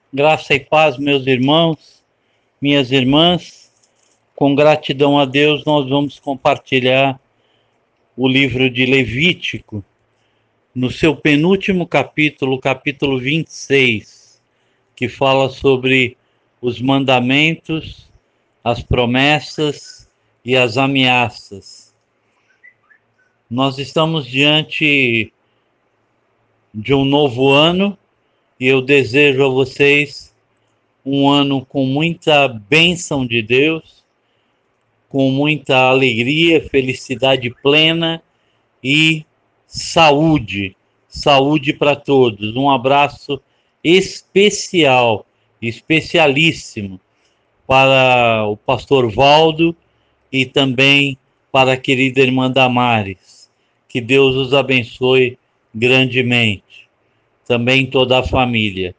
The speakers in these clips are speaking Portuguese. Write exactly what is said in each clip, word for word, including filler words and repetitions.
Graça e paz, meus irmãos, minhas irmãs. Com gratidão a Deus, nós vamos compartilhar o livro de Levítico, no seu penúltimo capítulo, capítulo vinte e seis, que fala sobre os mandamentos, as promessas e as ameaças. Nós estamos diante de um novo ano e eu desejo a vocês um ano com muita bênção de Deus, com muita alegria, felicidade plena e saúde, saúde para todos. Um abraço especial, especialíssimo para o pastor Valdo e também para a querida irmã Damares. Que Deus os abençoe grandemente. Também toda a família.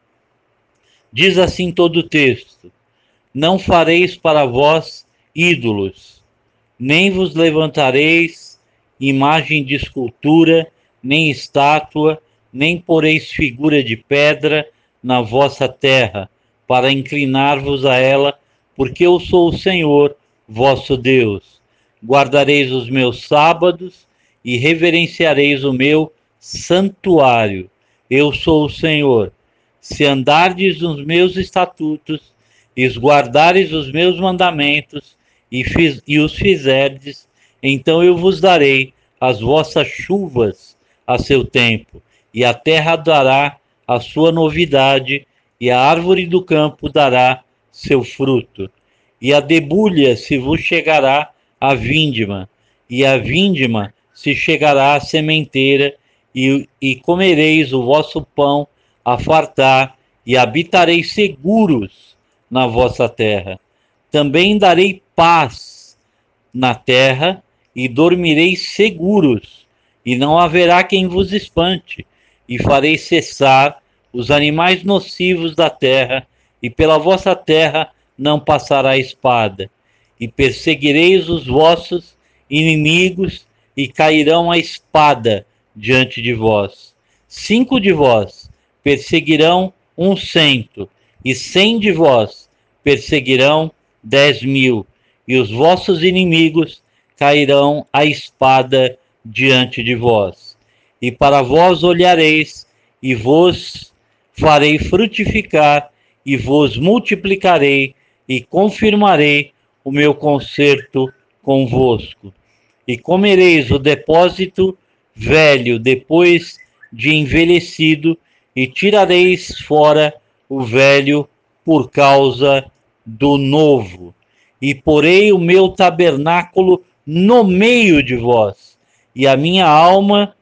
Diz assim todo o texto: não fareis para vós ídolos, nem vos levantareis imagem de escultura, nem estátua, nem poreis figura de pedra na vossa terra, para inclinar-vos a ela, porque eu sou o Senhor, vosso Deus. Guardareis os meus sábados e reverenciareis o meu santuário. Eu sou o Senhor. Se andardes nos meus estatutos, e guardares os meus mandamentos, e, fiz, e os fizerdes, então eu vos darei as vossas chuvas a seu tempo, e a terra dará a sua novidade, e a árvore do campo dará seu fruto. E a debulha se vos chegará a vindima, e a vindima se chegará à sementeira, e, e comereis o vosso pão a fartar, e habitareis seguros na vossa terra. Também darei paz na terra, e dormireis seguros, e não haverá quem vos espante, e farei cessar os animais nocivos da terra, e pela vossa terra não passará espada. E perseguireis os vossos inimigos, e cairão a espada diante de vós. Cinco de vós perseguirão um cento, e cem de vós perseguirão dez mil, e os vossos inimigos cairão a espada diante de vós. E para vós olhareis, e vos farei frutificar, e vos multiplicarei, e confirmarei o meu concerto convosco. E comereis o depósito velho depois de envelhecido, e tirareis fora o velho por causa do novo. E porei o meu tabernáculo no meio de vós, e a minha alma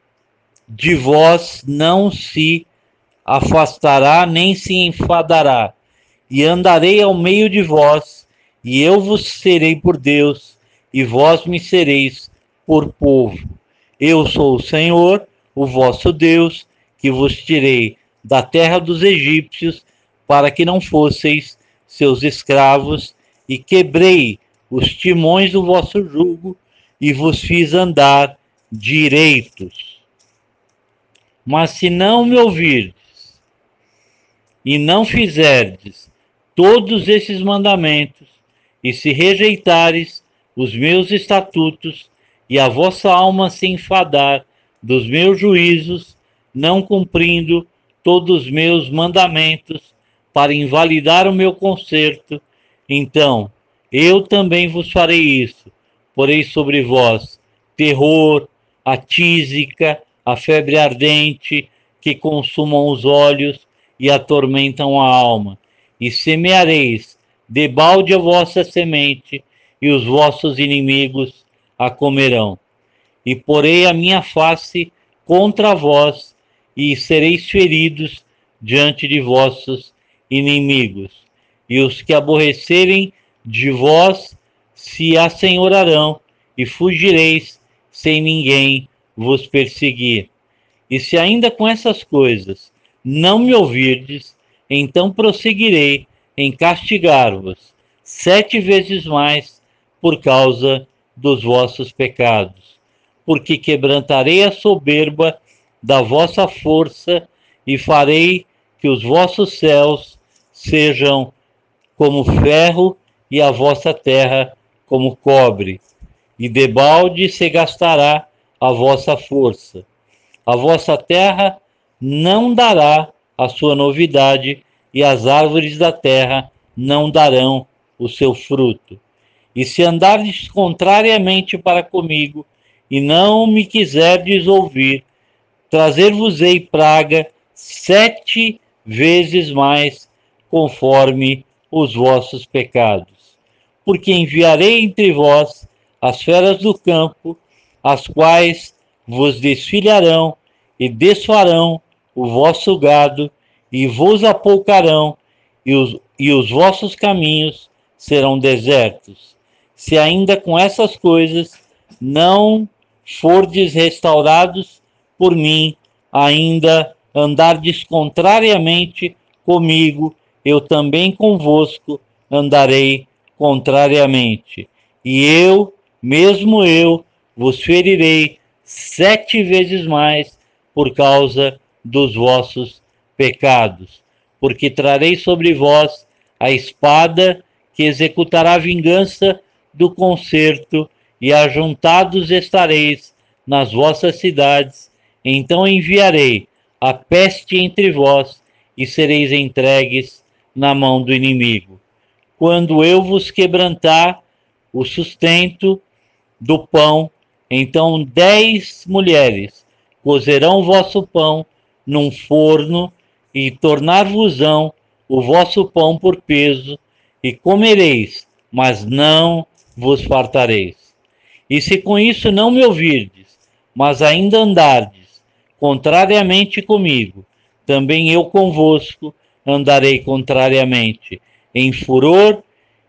de vós não se afastará, nem se enfadará. E andarei ao meio de vós, e eu vos serei por Deus, e vós me sereis por povo. Eu sou o Senhor, o vosso Deus, que vos tirei da terra dos egípcios, para que não fosseis seus escravos, e quebrei os timões do vosso jugo, e vos fiz andar direitos. Mas se não me ouvirdes, e não fizerdes todos esses mandamentos, e se rejeitares os meus estatutos, e a vossa alma se enfadar dos meus juízos, não cumprindo todos os meus mandamentos, para invalidar o meu concerto, então eu também vos farei isso. Porei sobre vós terror, a tísica, a febre ardente, que consumam os olhos e atormentam a alma. E semeareis debalde a vossa semente, e os vossos inimigos a comerão. E porei a minha face contra vós, e sereis feridos diante de vossos inimigos. E os que aborrecerem de vós se assenhorarão, e fugireis sem ninguém vos perseguir. E se ainda com essas coisas não me ouvirdes, então prosseguirei em castigar-vos sete vezes mais por causa dos vossos pecados. Porque quebrantarei a soberba da vossa força, e farei que os vossos céus sejam como ferro e a vossa terra como cobre, e debalde se gastará a vossa força. A vossa terra não dará a sua novidade, e as árvores da terra não darão o seu fruto. E se andardes contrariamente para comigo, e não me quiserdes ouvir, trazer-vos-ei praga sete vezes mais, conforme os vossos pecados. Porque enviarei entre vós as feras do campo, as quais vos desfilharão e desfarão o vosso gado, e vos apoucarão, e os, e os vossos caminhos serão desertos. Se ainda com essas coisas não fordes restaurados por mim, ainda andardes contrariamente comigo, eu também convosco andarei contrariamente. E eu, mesmo eu, vos ferirei sete vezes mais por causa dos vossos pecados. Porque trarei sobre vós a espada que executará a vingança do concerto, e ajuntados estareis nas vossas cidades. Então enviarei a peste entre vós, e sereis entregues na mão do inimigo. Quando eu vos quebrantar o sustento do pão, então dez mulheres cozerão o vosso pão num forno, e tornar-vos-ão o vosso pão por peso, e comereis, mas não vos fartareis. E se com isso não me ouvirdes, mas ainda andardes contrariamente comigo, também eu convosco andarei contrariamente, em furor,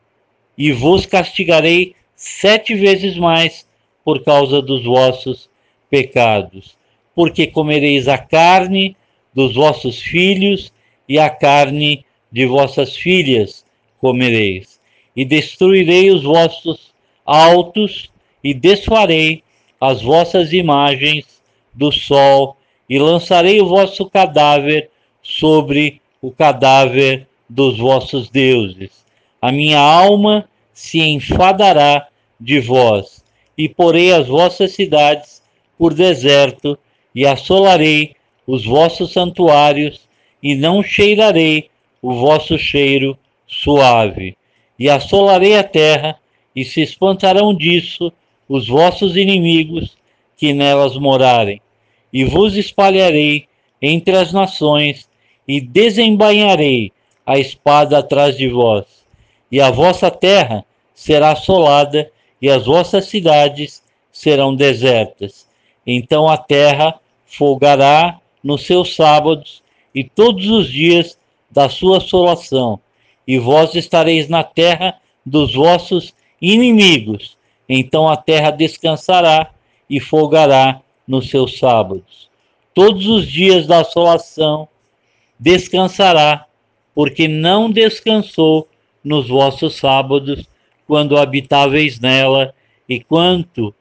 e vos castigarei sete vezes mais por causa dos vossos pecados. Porque comereis a carne dos vossos filhos, e a carne de vossas filhas comereis. E destruirei os vossos altos, e desfarei as vossas imagens do sol, e lançarei o vosso cadáver sobre o cadáver dos vossos deuses. A minha alma se enfadará de vós, e porei as vossas cidades por deserto, e assolarei os vossos santuários, e não cheirarei o vosso cheiro suave. E assolarei a terra, e se espantarão disso os vossos inimigos que nelas morarem. E vos espalharei entre as nações, e desembainharei a espada atrás de vós. E a vossa terra será assolada, e as vossas cidades serão desertas. Então a terra folgará nos seus sábados, e todos os dias da sua assolação, e vós estareis na terra dos vossos inimigos. Então a terra descansará e folgará nos seus sábados. Todos os dias da assolação descansará, porque não descansou nos vossos sábados, quando habitáveis nela. E quanto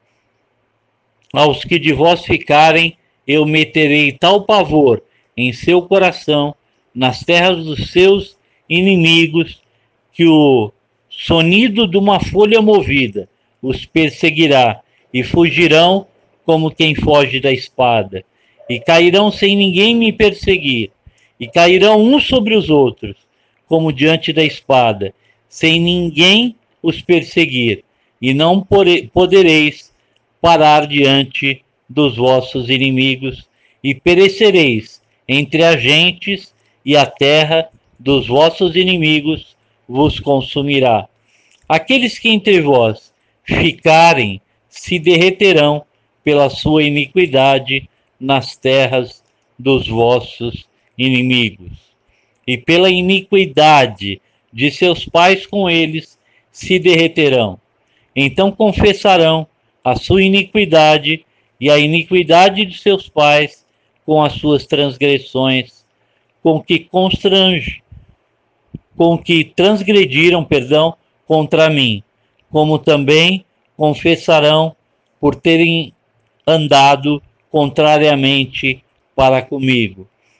aos que de vós ficarem, eu meterei tal pavor em seu coração, nas terras dos seus inimigos, que o sonido de uma folha movida os perseguirá, e fugirão como quem foge da espada, e cairão sem ninguém me perseguir, e cairão uns sobre os outros, como diante da espada, sem ninguém os perseguir, e não podereis parar diante dos vossos inimigos, e perecereis entre as gentes, e a terra dos vossos inimigos vos consumirá. Aqueles que entre vós ficarem se derreterão pela sua iniquidade nas terras dos vossos inimigos. E pela iniquidade de seus pais com eles se derreterão. Então confessarão a sua iniquidade e a iniquidade de seus pais com as suas transgressões, com que constrange, com que transgrediram, perdão, contra mim, como também confessarão por terem andado contrariamente para comigo.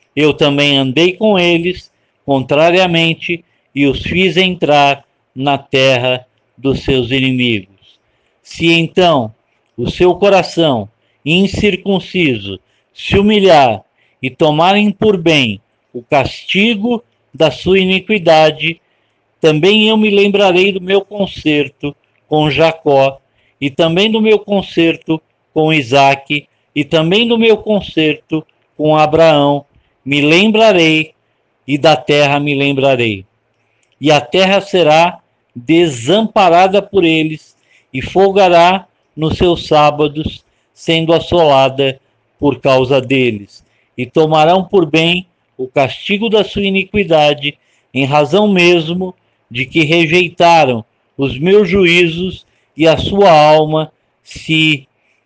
eu também andei com eles, contrariamente, e os fiz entrar na terra dos seus inimigos. Se então o seu coração incircunciso se humilhar e tomarem por bem o castigo da sua iniquidade, também eu me lembrarei do meu concerto com Jacó, e também do meu concerto com Isaque, e também do meu concerto com Abraão, me lembrarei, e da terra me lembrarei. E a terra será desamparada por eles, e folgará nos seus sábados, sendo assolada por causa deles. E tomarão por bem o castigo da sua iniquidade, em razão mesmo de que rejeitaram os meus juízos, e a sua alma se,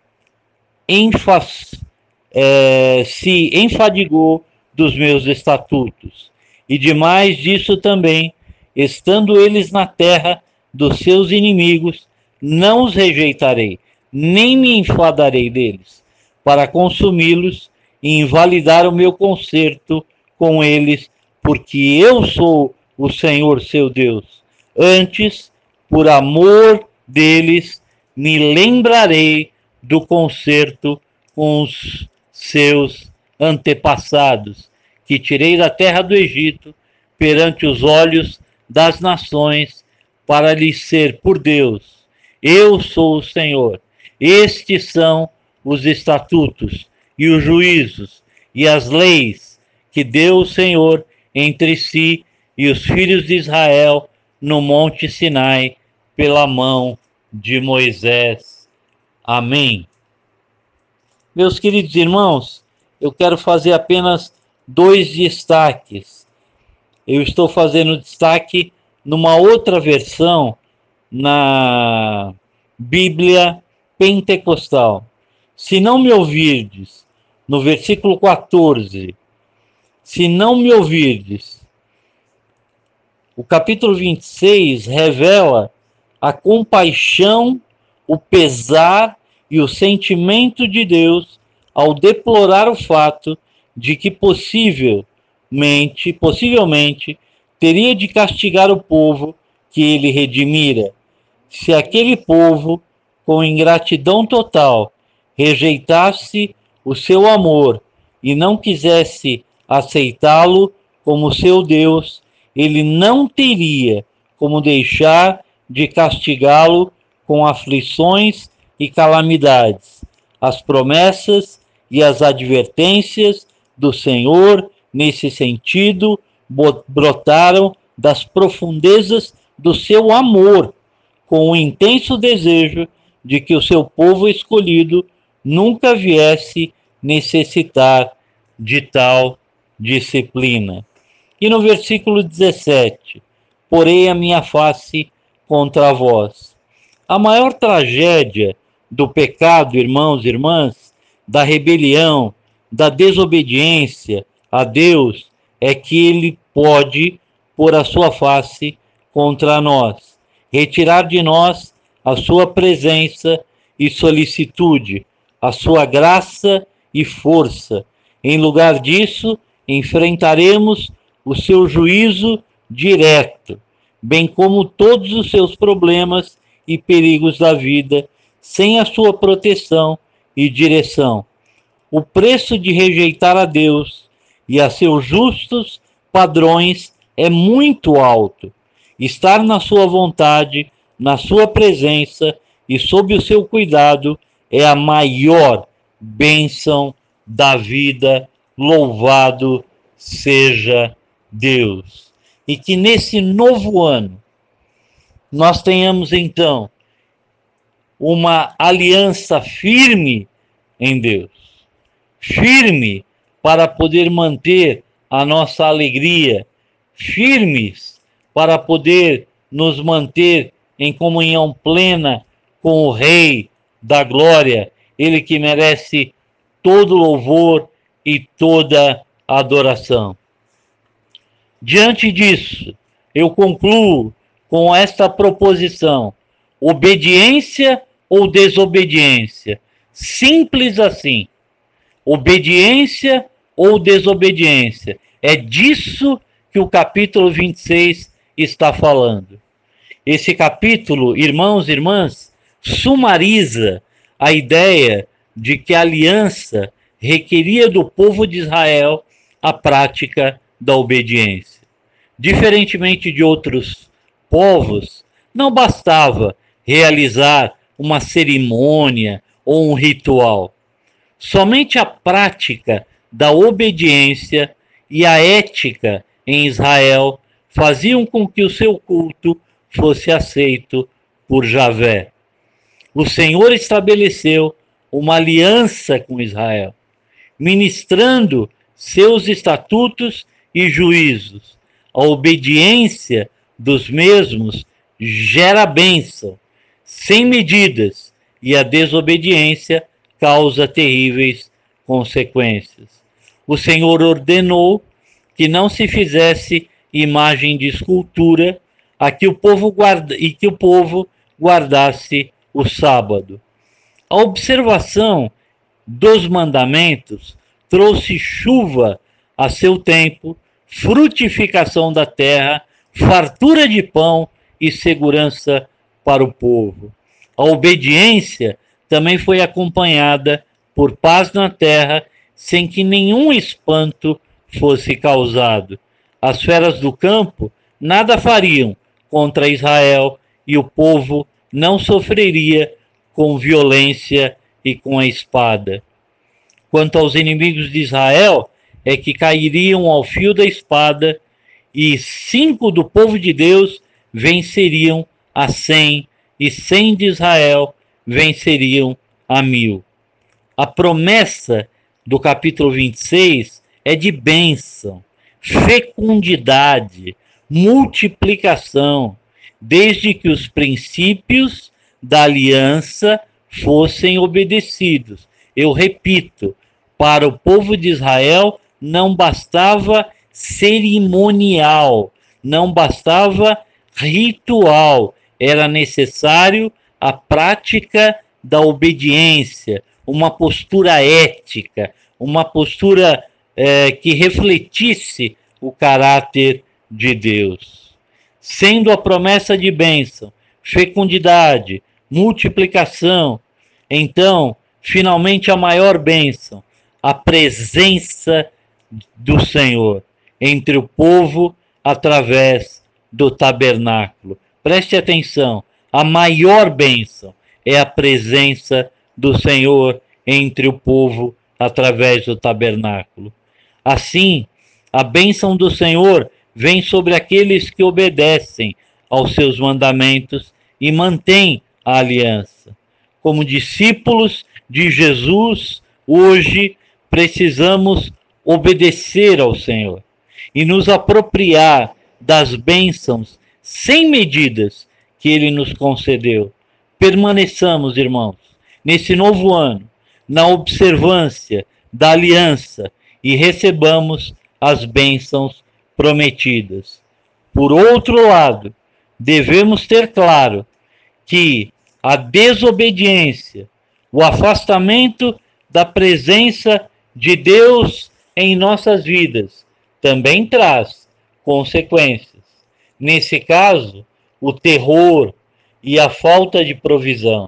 enfas, é, se enfadigou dos meus estatutos. E demais disso também, estando eles na terra dos seus inimigos, não os rejeitarei, nem me enfadarei deles, para consumi-los e invalidar o meu concerto com eles, porque eu sou o Senhor seu Deus. Antes, por amor deles, me lembrarei do concerto com os seus antepassados, que tirei da terra do Egito, perante os olhos das nações, para lhes ser por Deus. Eu sou o Senhor. Estes são os estatutos e os juízos e as leis que deu o Senhor entre si e os filhos de Israel no monte Sinai, pela mão de Moisés. Amém. Meus queridos irmãos, eu quero fazer apenas dois destaques. Eu estou fazendo destaque numa outra versão na Bíblia Pentecostal. Se não me ouvirdes, no versículo quatorze, se não me ouvirdes, o capítulo vinte e seis revela a compaixão, o pesar e o sentimento de Deus ao deplorar o fato de que possivelmente, possivelmente teria de castigar o povo que ele redimira, se aquele povo, com ingratidão total, rejeitasse o seu amor e não quisesse aceitá-lo como seu Deus, ele não teria como deixar de castigá-lo com aflições e calamidades. As promessas e as advertências do Senhor, nesse sentido, brotaram das profundezas do seu amor, com o intenso desejo de que o seu povo escolhido nunca viesse necessitar de tal disciplina. E no versículo dezessete, porei a minha face contra vós. A maior tragédia do pecado, irmãos e irmãs, da rebelião, da desobediência a Deus, é que ele pode pôr a sua face contra nós, retirar de nós a sua presença e solicitude, a sua graça e força. Em lugar disso, enfrentaremos o seu juízo direto, bem como todos os seus problemas e perigos da vida, sem a sua proteção e direção. O preço de rejeitar a Deus e a seus justos padrões é muito alto. Estar na sua vontade, na sua presença e sob o seu cuidado é a maior bênção da vida. Louvado seja Deus. E que nesse novo ano nós tenhamos então uma aliança firme em Deus, firme para poder manter a nossa alegria, firmes para poder nos manter em comunhão plena com o Rei da Glória, ele que merece todo louvor e toda adoração. Diante disso, eu concluo com esta proposição: obediência ou desobediência? Simples assim. Obediência ou desobediência. É disso que o capítulo vinte e seis está falando. Esse capítulo, irmãos e irmãs, sumariza a ideia de que a aliança requeria do povo de Israel a prática da obediência. Diferentemente de outros povos, não bastava realizar uma cerimônia ou um ritual. Somente a prática da obediência e a ética em Israel faziam com que o seu culto fosse aceito por Javé. O Senhor estabeleceu uma aliança com Israel, ministrando seus estatutos e juízos. A obediência dos mesmos gera bênção, sem medidas, e a desobediência causa terríveis consequências. O Senhor ordenou que não se fizesse imagem de escultura a que o povo guarda, e que o povo guardasse o sábado. A observação dos mandamentos trouxe chuva a seu tempo, frutificação da terra, fartura de pão e segurança para o povo. A obediência também foi acompanhada por paz na terra, sem que nenhum espanto fosse causado. As feras do campo nada fariam contra Israel e o povo não sofreria com violência e com a espada. Quanto aos inimigos de Israel, é que cairiam ao fio da espada, e cinco do povo de Deus venceriam a cem, e cem de Israel venceriam a mil. A promessa do capítulo vinte e seis é de bênção, fecundidade, multiplicação, desde que os princípios da aliança fossem obedecidos. Eu repito, para o povo de Israel não bastava cerimonial, não bastava ritual, era necessário a prática da obediência, uma postura ética, uma postura eh, que refletisse o caráter de Deus. Sendo a promessa de bênção, fecundidade, multiplicação, então, finalmente a maior bênção, a presença do Senhor entre o povo através do tabernáculo. Preste atenção, a maior bênção é a presença do Senhor entre o povo através do tabernáculo. Assim, a bênção do Senhor vem sobre aqueles que obedecem aos seus mandamentos e mantêm a aliança. Como discípulos de Jesus, hoje precisamos obedecer ao Senhor e nos apropriar das bênçãos sem medidas que Ele nos concedeu. Permaneçamos, irmãos, nesse novo ano, na observância da aliança e recebamos as bênçãos prometidas. Por outro lado, devemos ter claro que a desobediência, o afastamento da presença de Deus em nossas vidas, também traz consequências. Nesse caso, o terror e a falta de provisão.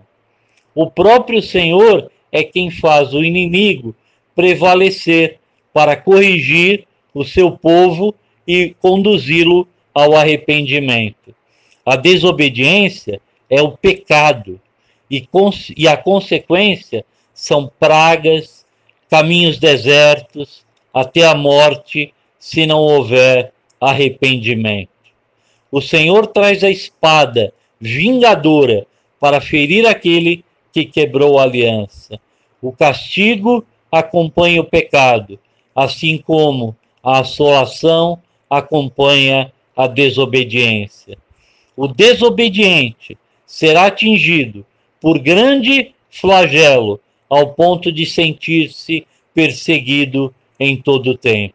O próprio Senhor é quem faz o inimigo prevalecer para corrigir o seu povo e conduzi-lo ao arrependimento. A desobediência é o pecado e, e a consequência são pragas, caminhos desertos, até a morte, se não houver arrependimento. O Senhor traz a espada vingadora para ferir aquele que quebrou a aliança. O castigo acompanha o pecado, assim como a assolação acompanha a desobediência. O desobediente será atingido por grande flagelo, ao ponto de sentir-se perseguido em todo o tempo.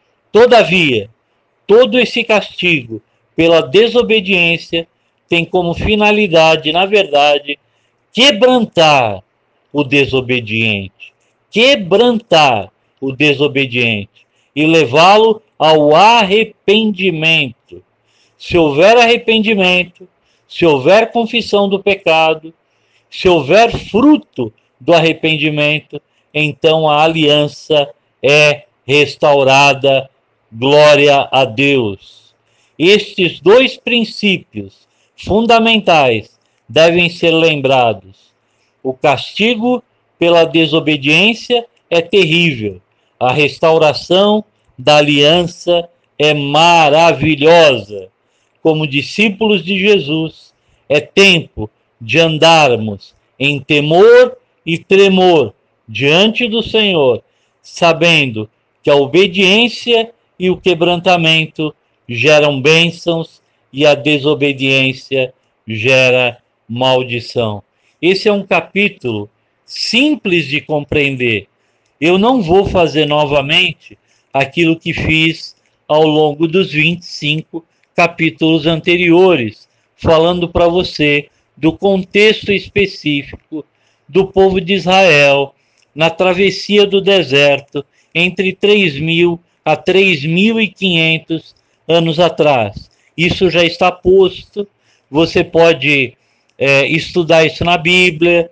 Todavia, todo esse castigo pela desobediência tem como finalidade, na verdade, quebrantar o desobediente, quebrantar o desobediente e levá-lo ao arrependimento. Se houver arrependimento, se houver confissão do pecado, se houver fruto do arrependimento, então a aliança é restaurada. Glória a Deus. Estes dois princípios fundamentais devem ser lembrados. O castigo pela desobediência é terrível. A restauração da aliança é maravilhosa. Como discípulos de Jesus, é tempo de andarmos em temor e tremor diante do Senhor, sabendo que a obediência e o quebrantamento geram bênçãos e a desobediência gera maldição. Esse é um capítulo simples de compreender. Eu não vou fazer novamente aquilo que fiz ao longo dos vinte e cinco capítulos anteriores, falando para você do contexto específico do povo de Israel na travessia do deserto entre três mil a três mil e quinhentos anos atrás. Isso já está posto, você pode é, estudar isso na Bíblia,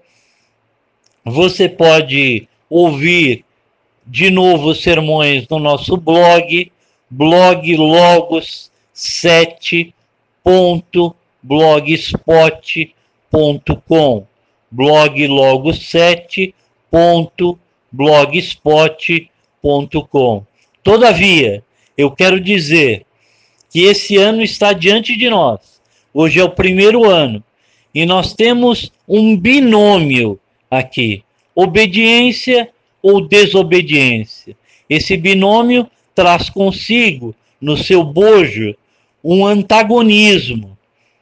você pode ouvir de novo os sermões no nosso blog, blog logos sete ponto blogspot ponto com, blog logos sete ponto blogspot ponto com. Todavia, eu quero dizer que esse ano está diante de nós. Hoje é o primeiro ano e nós temos um binômio aqui: obediência ou desobediência. Esse binômio traz consigo, no seu bojo, um antagonismo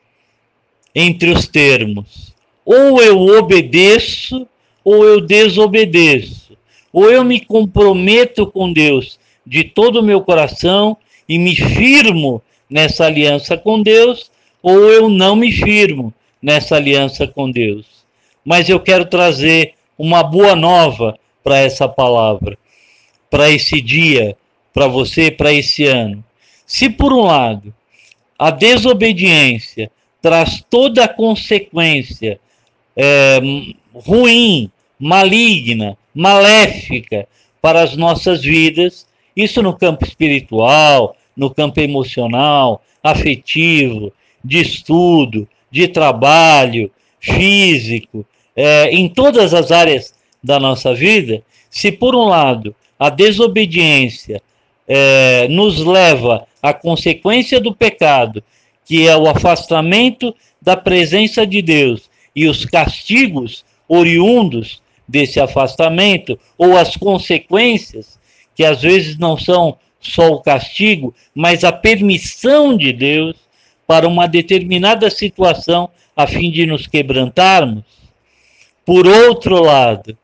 entre os termos. Ou eu obedeço, ou eu desobedeço. Ou eu me comprometo com Deus de todo o meu coração e me firmo nessa aliança com Deus, ou eu não me firmo nessa aliança com Deus. Mas eu quero trazer uma boa nova para essa palavra, para esse dia, para você, para esse ano. Se por um lado a desobediência traz toda a consequência é, ruim, maligna, maléfica para as nossas vidas, isso no campo espiritual, no campo emocional, afetivo, de estudo, de trabalho, físico, é, em todas as áreas da nossa vida. Se por um lado a desobediência é, nos leva à consequência do pecado, que é o afastamento da presença de Deus e os castigos oriundos desse afastamento, ou as consequências, que às vezes não são só o castigo, mas a permissão de Deus para uma determinada situação a fim de nos quebrantarmos. Por outro lado,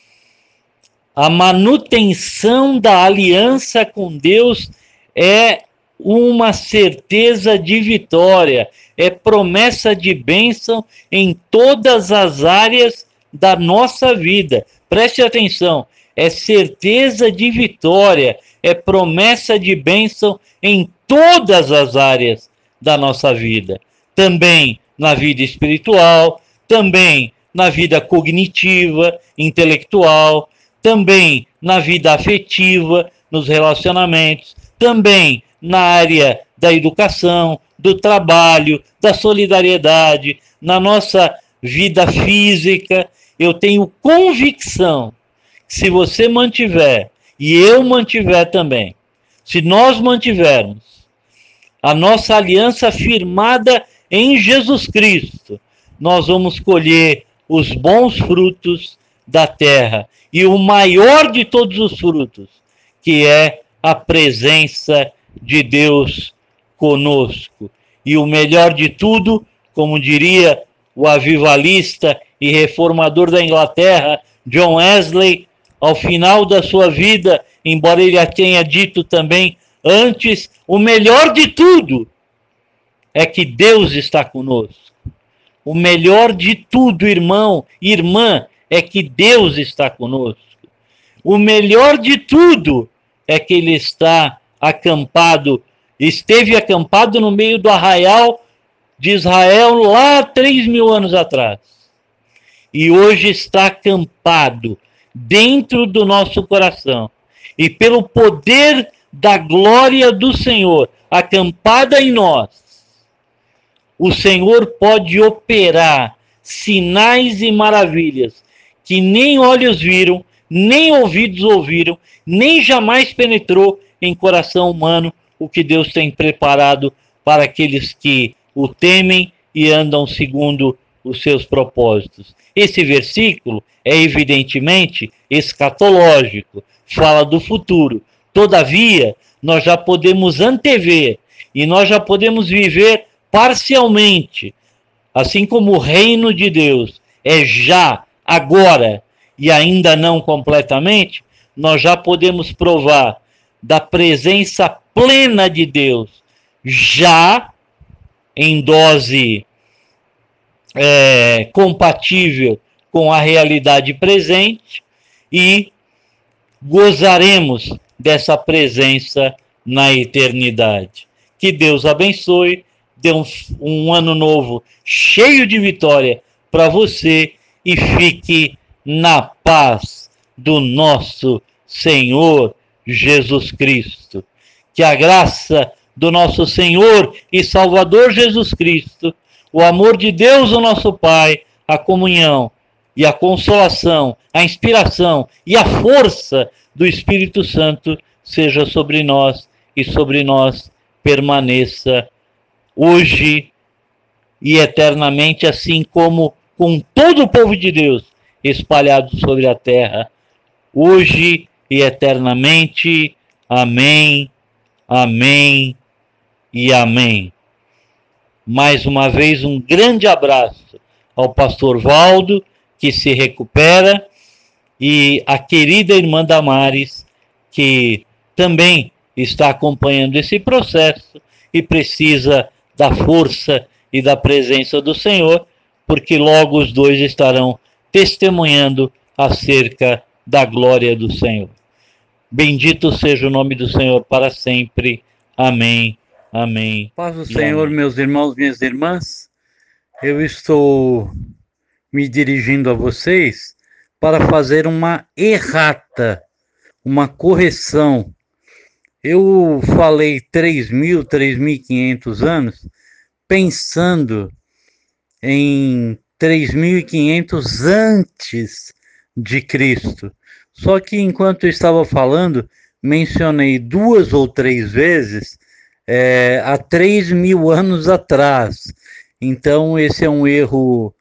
a manutenção da aliança com Deus é uma certeza de vitória, é promessa de bênção em todas as áreas da nossa vida. Preste atenção, é certeza de vitória, é promessa de bênção em todas as áreas da nossa vida. Também na vida espiritual, também na vida cognitiva, intelectual, também na vida afetiva, nos relacionamentos, também na área da educação, do trabalho, da solidariedade, na nossa vida física. Eu tenho convicção que se você mantiver, e eu mantiver também, se nós mantivermos a nossa aliança firmada em Jesus Cristo, nós vamos colher os bons frutos da terra. E o maior de todos os frutos, que é a presença de Deus conosco. E o melhor de tudo, como diria o avivalista e reformador da Inglaterra, John Wesley, ao final da sua vida, embora ele a tenha dito também antes, o melhor de tudo é que Deus está conosco. O melhor de tudo, irmão, irmã, é que Deus está conosco. O melhor de tudo é que ele está acampado, esteve acampado no meio do arraial de Israel lá três mil anos atrás. E hoje está acampado dentro do nosso coração. E pelo poder da glória do Senhor, acampada em nós, o Senhor pode operar sinais e maravilhas que nem olhos viram, nem ouvidos ouviram, nem jamais penetrou em coração humano o que Deus tem preparado para aqueles que o temem e andam segundo os seus propósitos. Esse versículo é evidentemente escatológico, fala do futuro. Todavia, nós já podemos antever e nós já podemos viver parcialmente, assim como o reino de Deus é já, agora e ainda não completamente, nós já podemos provar da presença plena de Deus, já em dose é, compatível com a realidade presente, e gozaremos dessa presença na eternidade. Que Deus abençoe, dê um, um ano novo cheio de vitória para você e fique na paz do nosso Senhor Jesus Cristo. Que a graça do nosso Senhor e Salvador Jesus Cristo, o amor de Deus, o nosso Pai, a comunhão e a consolação, a inspiração e a força do Espírito Santo seja sobre nós e sobre nós permaneça hoje e eternamente, assim como com todo o povo de Deus espalhado sobre a terra, hoje e eternamente. Amém, amém e amém. Mais uma vez, um grande abraço ao pastor Valdo, que se recupera, e a querida irmã Damares, que também está acompanhando esse processo e precisa da força e da presença do Senhor, porque logo os dois estarão testemunhando acerca da glória do Senhor. Bendito seja o nome do Senhor para sempre. Amém, amém. Paz do Senhor, amém. Meus irmãos, minhas irmãs, eu estou me dirigindo a vocês para fazer uma errata, uma correção. Eu falei três mil, três mil e quinhentos anos, pensando em três mil e quinhentos antes de Cristo. Só que enquanto eu estava falando, mencionei duas ou três vezes é, há três mil anos atrás. Então esse é um erro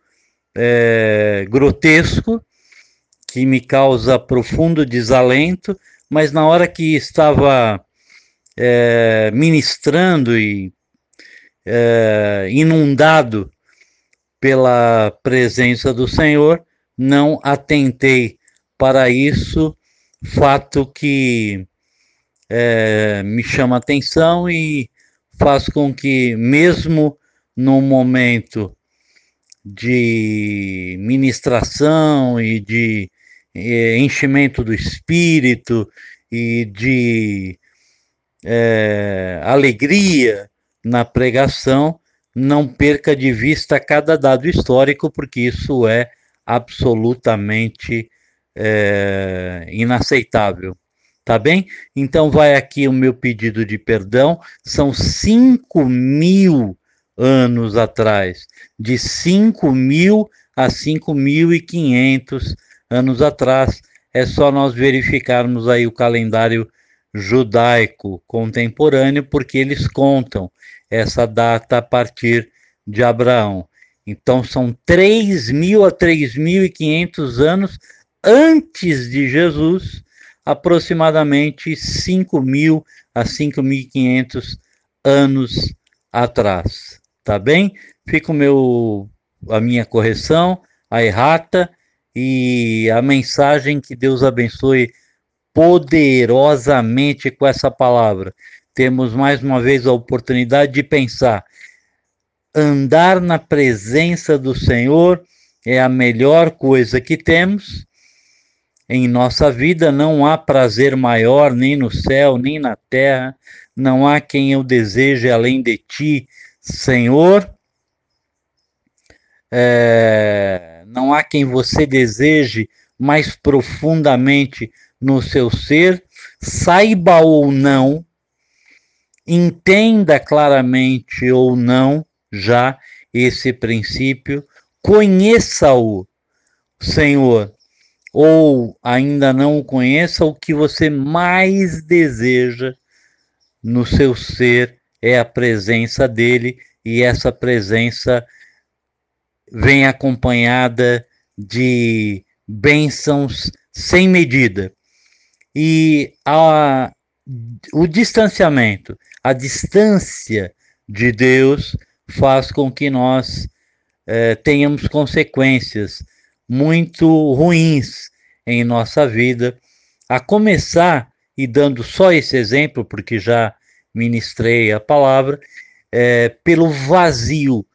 é, grotesco, que me causa profundo desalento, mas na hora que estava é, ministrando e é, inundado pela presença do Senhor, não atentei para isso, fato que é, me chama atenção e faz com que, mesmo num momento de ministração e de é, enchimento do Espírito e de é, alegria na pregação, não perca de vista cada dado histórico, porque isso é absolutamente é, inaceitável. Tá bem? Então vai aqui o meu pedido de perdão. São cinco mil anos atrás, de cinco mil a cinco mil e quinhentos anos atrás. É só nós verificarmos aí o calendário judaico contemporâneo, porque eles contam essa data a partir de Abraão. Então são três mil a três mil e quinhentos anos antes de Jesus, aproximadamente cinco mil a cinco mil e quinhentos anos atrás. Tá bem? Fica o meu, a minha correção, a errata e a mensagem. Que Deus abençoe poderosamente com essa palavra. Temos mais uma vez a oportunidade de pensar. Andar na presença do Senhor é a melhor coisa que temos. em nossa vida, não há prazer maior nem no céu, nem na terra, não há quem eu deseje além de ti, Senhor. É, não há quem você deseje mais profundamente no seu ser, saiba ou não, entenda claramente ou não já esse princípio, conheça-o, Senhor, ou ainda não o conheça, o que você mais deseja no seu ser é a presença dele, e essa presença vem acompanhada de bênçãos sem medida. E a, o distanciamento, a distância de Deus faz com que nós eh, tenhamos consequências muito ruins em nossa vida, a começar, e dando só esse exemplo, porque já ministrei a palavra, eh, pelo vazio.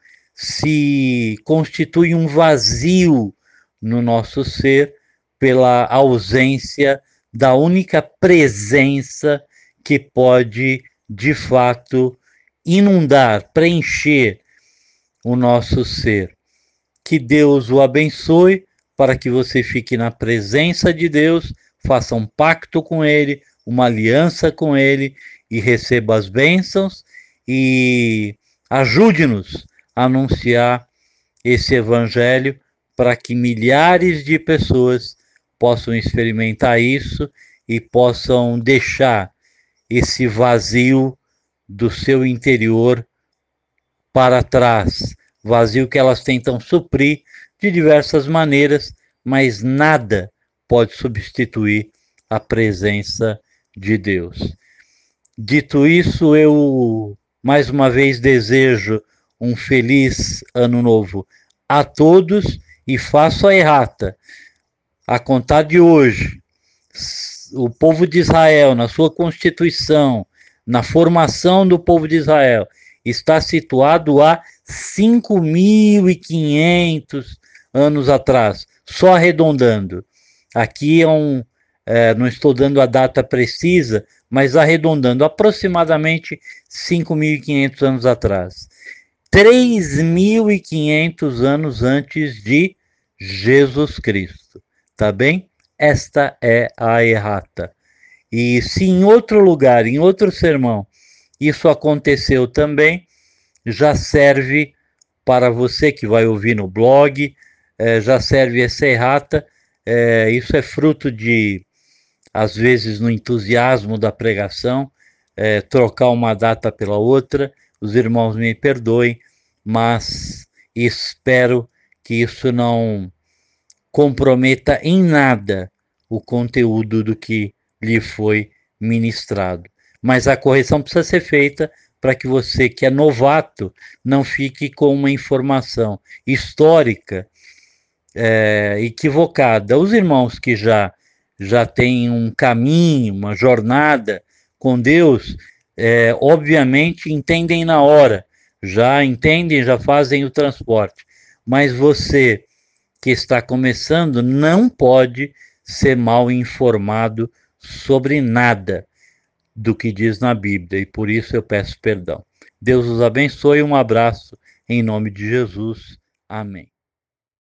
Se constitui um vazio no nosso ser pela ausência da única presença que pode, de fato, inundar, preencher o nosso ser. Que Deus o abençoe para que você fique na presença de Deus, faça um pacto com Ele, uma aliança com Ele e receba as bênçãos e ajude-nos a anunciar esse evangelho para que milhares de pessoas possam experimentar isso e possam deixar esse vazio do seu interior para trás, vazio que elas tentam suprir de diversas maneiras, mas nada pode substituir a presença de Deus. Dito isso, eu mais uma vez desejo um feliz ano novo a todos e faço a errata. A contar de hoje, o povo de Israel, na sua constituição, na formação do povo de Israel, está situado há cinco mil e quinhentos anos atrás, só arredondando. Aqui é um, é, não estou dando a data precisa, mas arredondando, aproximadamente cinco mil e quinhentos anos atrás. três mil e quinhentos anos antes de Jesus Cristo, tá bem? Esta é a errata. E se em outro lugar, em outro sermão, isso aconteceu também, já serve para você que vai ouvir no blog, eh, já serve essa errata. Eh, isso é fruto de, às vezes, no entusiasmo da pregação, eh, trocar uma data pela outra. Os irmãos me perdoem, mas espero que isso não comprometa em nada o conteúdo do que lhe foi ministrado. Mas a correção precisa ser feita para que você, que é novato, não fique com uma informação histórica é, equivocada. Os irmãos que já, já têm um caminho, uma jornada com Deus, é, obviamente entendem na hora, já entendem, já fazem o transporte. Mas você que está começando não pode ser mal informado sobre nada do que diz na Bíblia, e por isso eu peço perdão. Deus os abençoe, um abraço em nome de Jesus. Amém.